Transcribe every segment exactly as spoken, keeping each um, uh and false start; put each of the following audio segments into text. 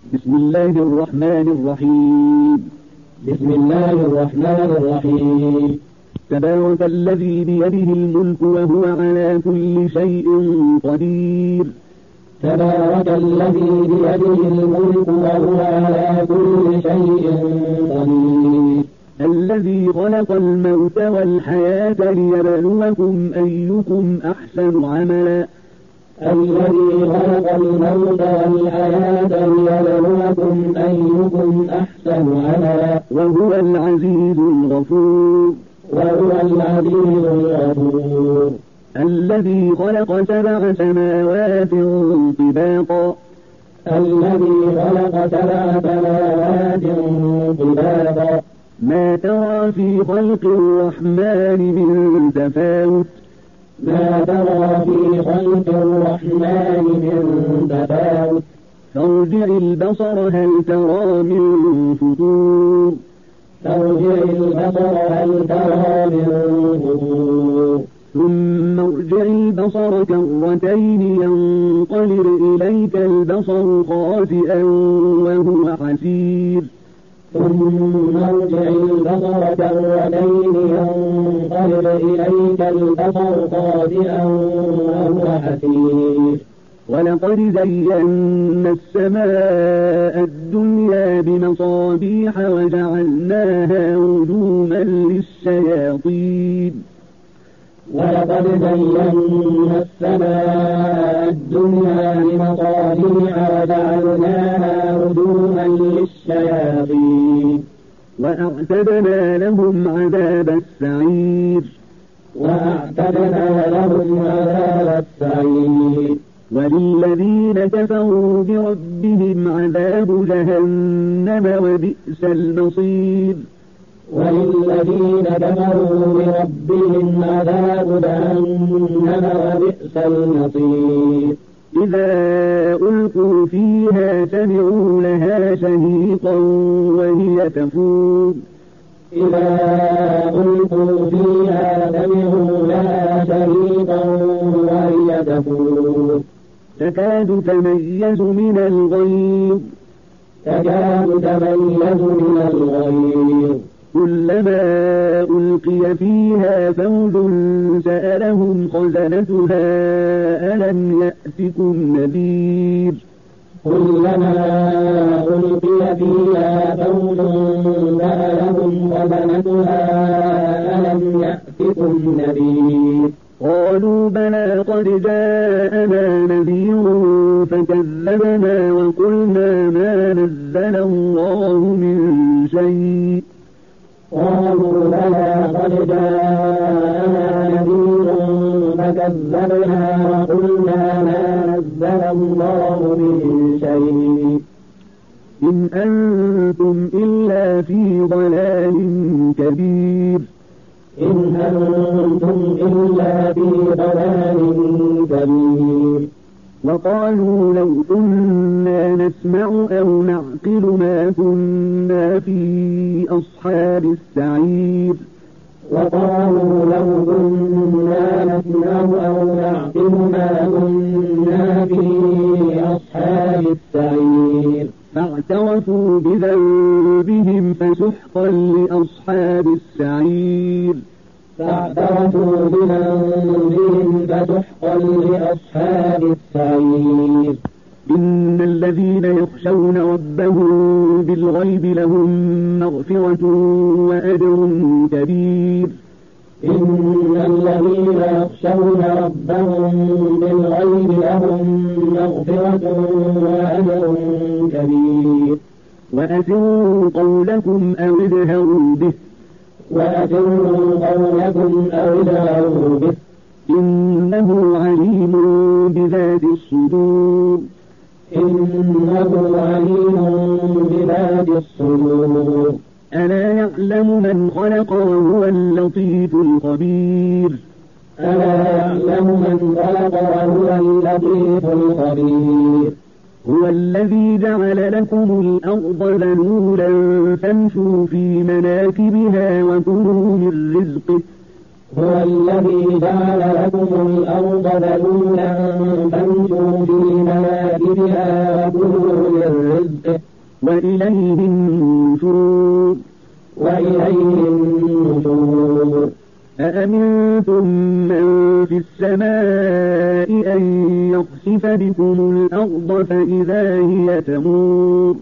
بسم الله الرحمن الرحيم بسم الله الرحمن الرحيم تبارك الذي بيده الملك وهو على كل شيء قدير تبارك الذي بيده الملك وهو على كل شيء قدير الذي خلق الموت والحياة ليبلوكم أيكم أحسن عملا الذي خلق الموت والحياة ليبلوكم أيكم أحسن عملا وهو العزيز الغفور وهو العزيز الغفور الذي خلق سبع سماوات طباقا الذي خلق سبع سماوات طباقا ما ترى في خلق الرحمن من تفاوت ما ترى في خلق الرحمن من تفاوت فارجع البصر هل ترى من فطور فارجع البصر هل ترى من فطور ثم ارجع البصر كرتين ينقلب إليك البصر خاسئا وهو حسير ثم ارجع البصر كرتين ينقلب إليك البصر خاسئا وهو حسير ولقد زينا السماء الدنيا بمصابيح وجعلناها رجوما للشياطين ولقد زينا السماء الدنيا بمصابيح وجعلناها رجوما للشياطين وأعتدنا لهم عذاب السعير وأعتدنا لهم عذاب السعير وللذين كفروا بربهم عذاب جهنم وبئس المصير وللذين كفروا بربهم عذاب جهنم وبئس المصير إذا ألقوا فيها سمعوا لها شهيقا وهي تفور إذا ألقوا فيها سمعوا لها شهيقا وهي تفور تكاد تميز من الغيظ تكاد تميز من الغيظ كلما ألقي فيها فوج سألهم خزنتها ألم يأتكم نذير كلما ألقي فيها فوج سألهم خزنتها ألم يأتكم نذير قالوا بلى قد جاءنا نذير فكذبنا وقلنا ما نزل الله من شيء قالوا بلى قد جاءنا نذير فكذبنا وقلنا ما نزل الله من شيء إن أنتم إلا في ضلال كبير إن أنتم إلا في ضلال كبير وقالوا لو كنا نسمع أو نعقل ما كنا في أصحاب السعير وقالوا لو كنا نسمع أو نعقل ما كنا في أصحاب السعير فاعترفوا بذنبهم فسحقا لأصحاب السعير فاعترفوا بذنبهم فسحقا لأصحاب السعير إن الذين يخشون ربهم بالغيب لهم مغفرة وأجر كبير إن الذين يخشون ربهم بالغيب لهم مغفرة وأجر كبير وأسروا قولكم أو اجهروا به وأسروا قولكم أو اجهروا به إنه عليم بذات الصدور إنه عليم بذات الصدور ألا يعلم من خلق وهو اللطيف الخبير ألا يعلم من خلق وهو اللطيف الخبير هو الذي جعل لكم الأرض ذلولا فامشوا في مناكبها وكلوا من رزقه هو الذي جعل لكم الأرض ذلولا فامشوا في مناكبها وكلوا من رزقه وإليه النشور وإليه النشور أأمنتم من في السماء أن يخسف بكم الأرض فإذا هي تمور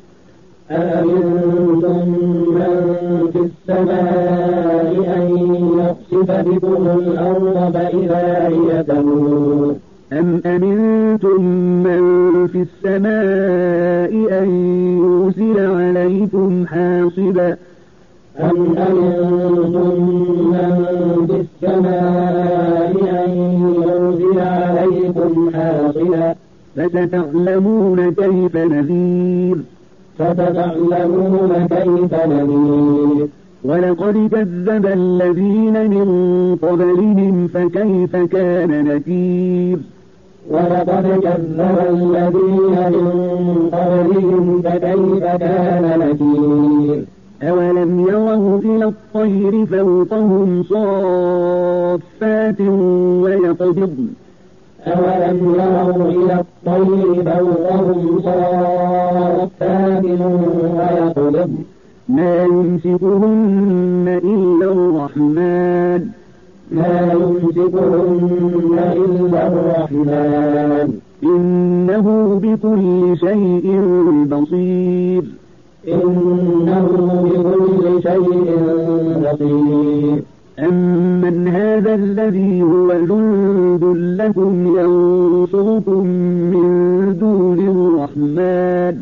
أأمنتم من في السماء أن يخسف بكم الأرض فإذا هي تمور أم أمنتم من في السماء أن يرسل عليكم حاصبا أم أمنتم من في السماء أن يرسل عليكم حاصبا فستعلمون كيف نذير فستعلمون كيف نذير ولقد كذب الذين من قبلهم فكيف كان نكير ولقد كذب الذين من قبلهم فكيف كان نكير أولم يروا إلى الطير فوقهم صافات ويقبضن أولم يروا إلى الطير فوقهم صافات ويقبضن ما يمسكهن إلا الرحمن ما يمسكهن إلا الرحمن إنه بكل شيء بصير إنه بكل شيء بصير أمن هذا الذي هو جند لكم ينصركم من دون الرحمن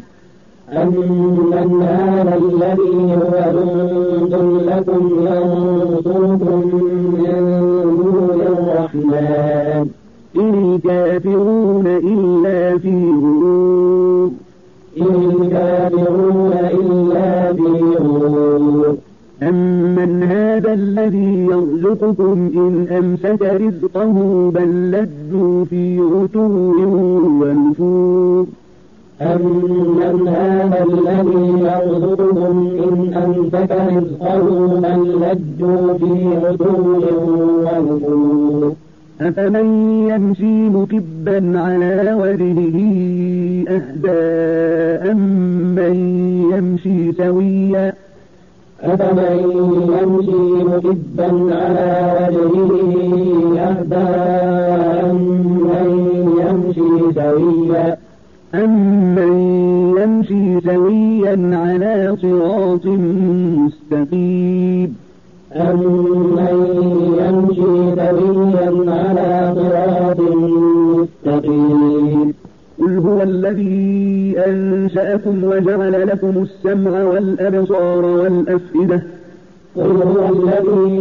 أمن هذا الذي هو جند لكم ينصركم من دون الرحمن إن الكافرون إلا في غرور إن الكافرون إلا في غرور أمن هذا الذي يرزقكم إن أمسك رزقه بل لجوا في عتو ونفور أمن هذا الذي يرزقكم إن أمسك رزقه بل لجوا في عتو ونفور أفمن يمشي مكبا على وجهه أهدى أمن يمشي سويا أفمن يمشي مكبا على وجهه أهدى أمن يمشي سويا أمن يمشي سويا على صراط مستقيم أمن يمشي سويا على صراط مستقيم قل هو الذي أنشأكم وجعل لكم السمع والأبصار والأفئدة قل هو الذي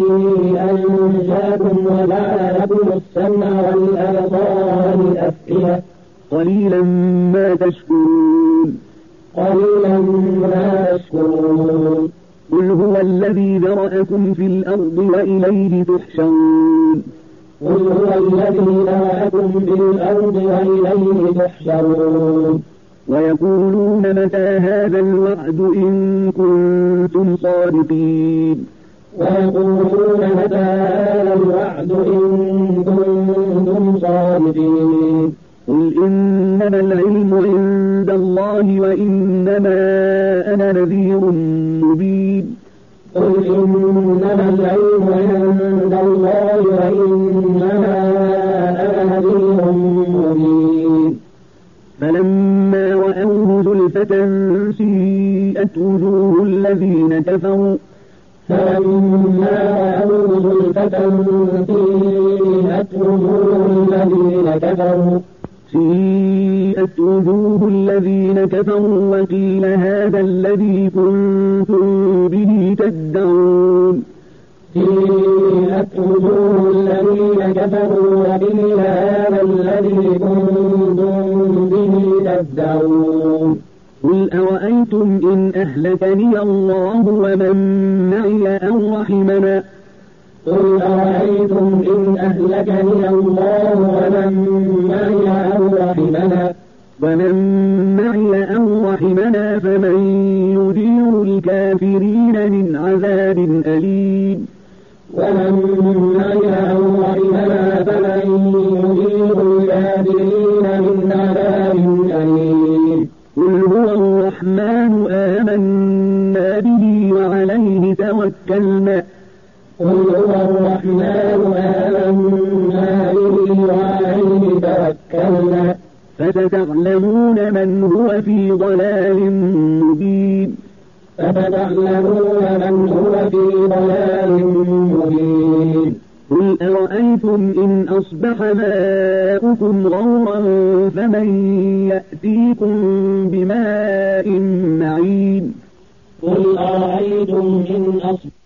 أنشأكم وجعل لكم السمع والأبصار والأفئدة قليلا ما تشكرون قليلا ما تشكرون قل هو الذي ذرأكم في الأرض وإليه تحشرون قل هو الذي ذرأكم في الأرض وإليه تحشرون ويقولون متى هذا الوعد إن كنتم صادقين ويقولون متى هذا الوعد إن كنتم صادقين قل إنما العلم عند الله وإنما أنا نذير مبين قل إنما العلم عند الله وإنما أنا نذير مبين فلما رأوه زلفة سيئت وجوه الذين كفروا فلما رأوه زلفة سيئت وجوه الذين كفروا سيئت وجوه الذين كفروا وقيل هذا الذي كنتم به تدعون سيئت وجوه الذين كفروا وقيل هذا الذي كنتم به تدعون قل أرأيتم إن أهلكني الله ومن معي أو رحمنا قل أرأيتم إن أهلكني الله ومن معي أو رحمنا ومن معي أو رحمنا فمن يدير الكافرين من عذاب أليم ومن معي أو رحمنا فمن يدير الكافرين من عذاب أليم قل هو الرحمن الرحمن آمنا به وعليه توكلنا قل هو الرحمن آمنا به وعليه توكلنا فستعلمون من هو في ضلال مبين فستعلمون من هو في ضلال مبين قل أرأيتم إن أصبح ماؤكم غورا فمن يأتيكم بماء معين قل أرأيتم إن أصبح